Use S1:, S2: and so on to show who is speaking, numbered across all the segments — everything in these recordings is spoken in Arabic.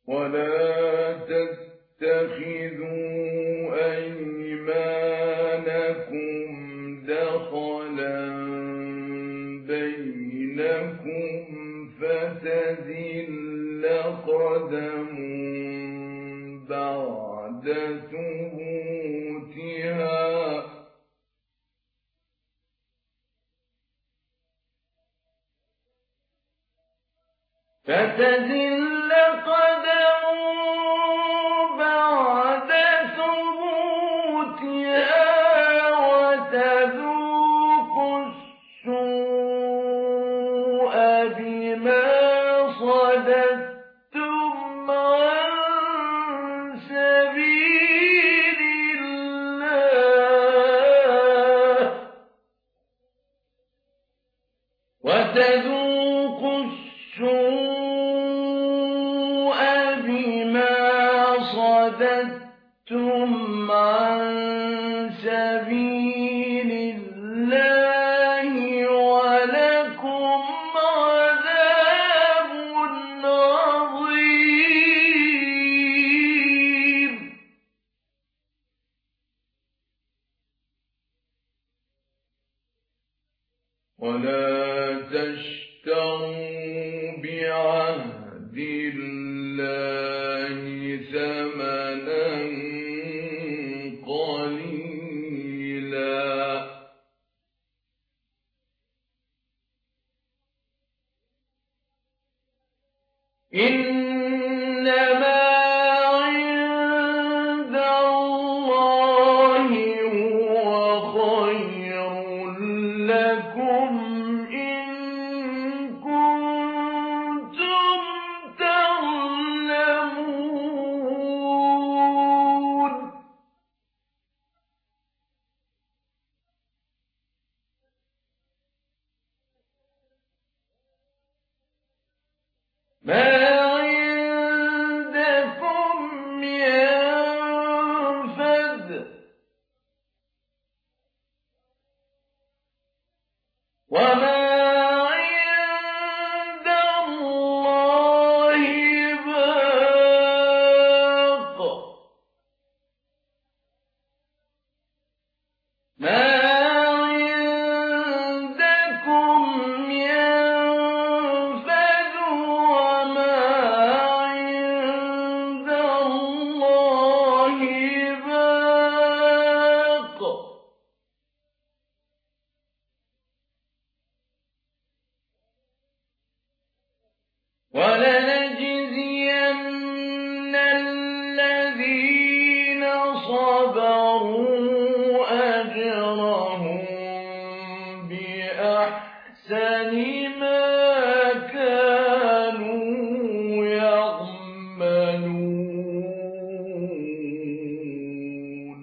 S1: ولا تتخذوا أيمانكم دخلا بينكم فتزل قدم بعد ثبوتها وتذوق السوء بما صددتم عن سبيل الله وتذوقوا السوء بما صددتم عن سبيل الله ولكم عذاب عظيم ولا تشتروا بعهد الله ثمنا قليلا إنما عند الله هو خير لكم إن كنتم تعلمون ما عندكم ينفد وما عند الله باق ما عندكم ينفد وما عند الله باق ولنجزين الذين صبروا أجرهم بأحسن ما كانوا يعملون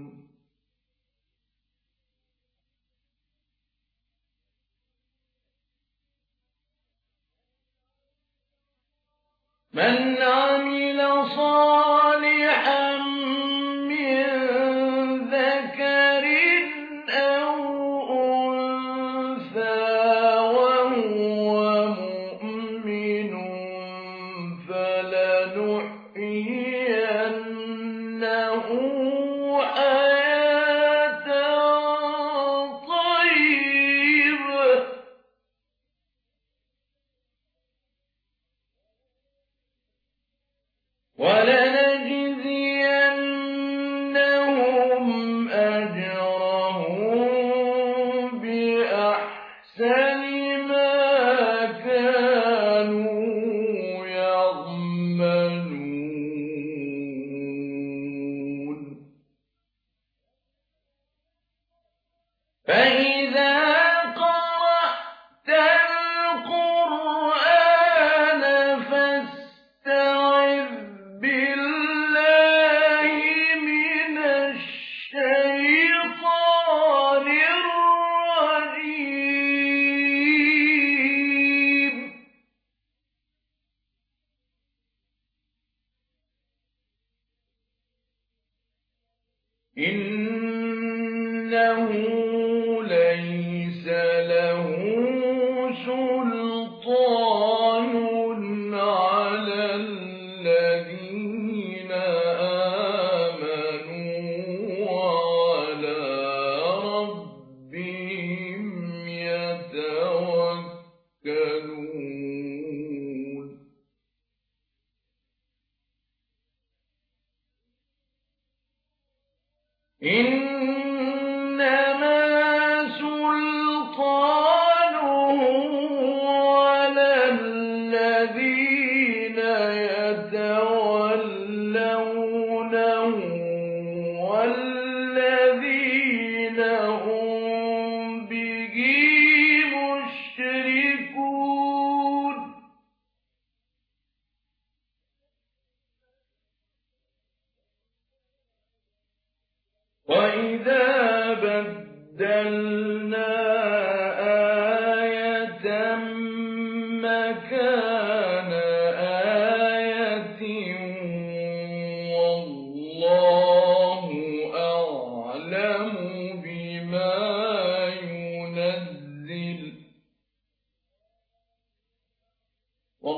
S1: من عمل صالحا من ذكر أو أنثى وهو مؤمن فلنحيينه حياة طيبة ولنجزينهم أجرهم بأحسن ما كانوا يعملون فإذا قرأت القرآن فاستعذ بالله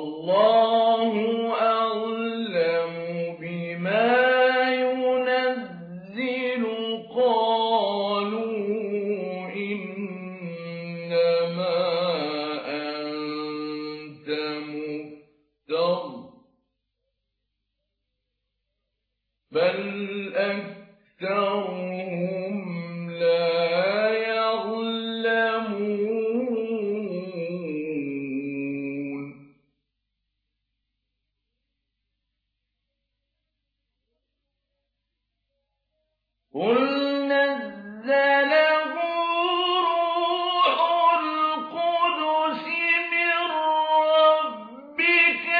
S1: والله أعلم بما ينزل قالوا إنما أنت مفتر بل أكثرهم لا يعلمون قل نزله روح القدس من ربك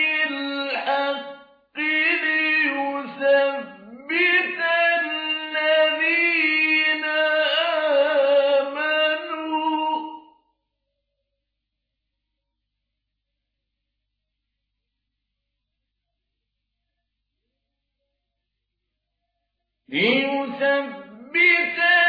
S1: بالحق ليثبت الذين آمنوا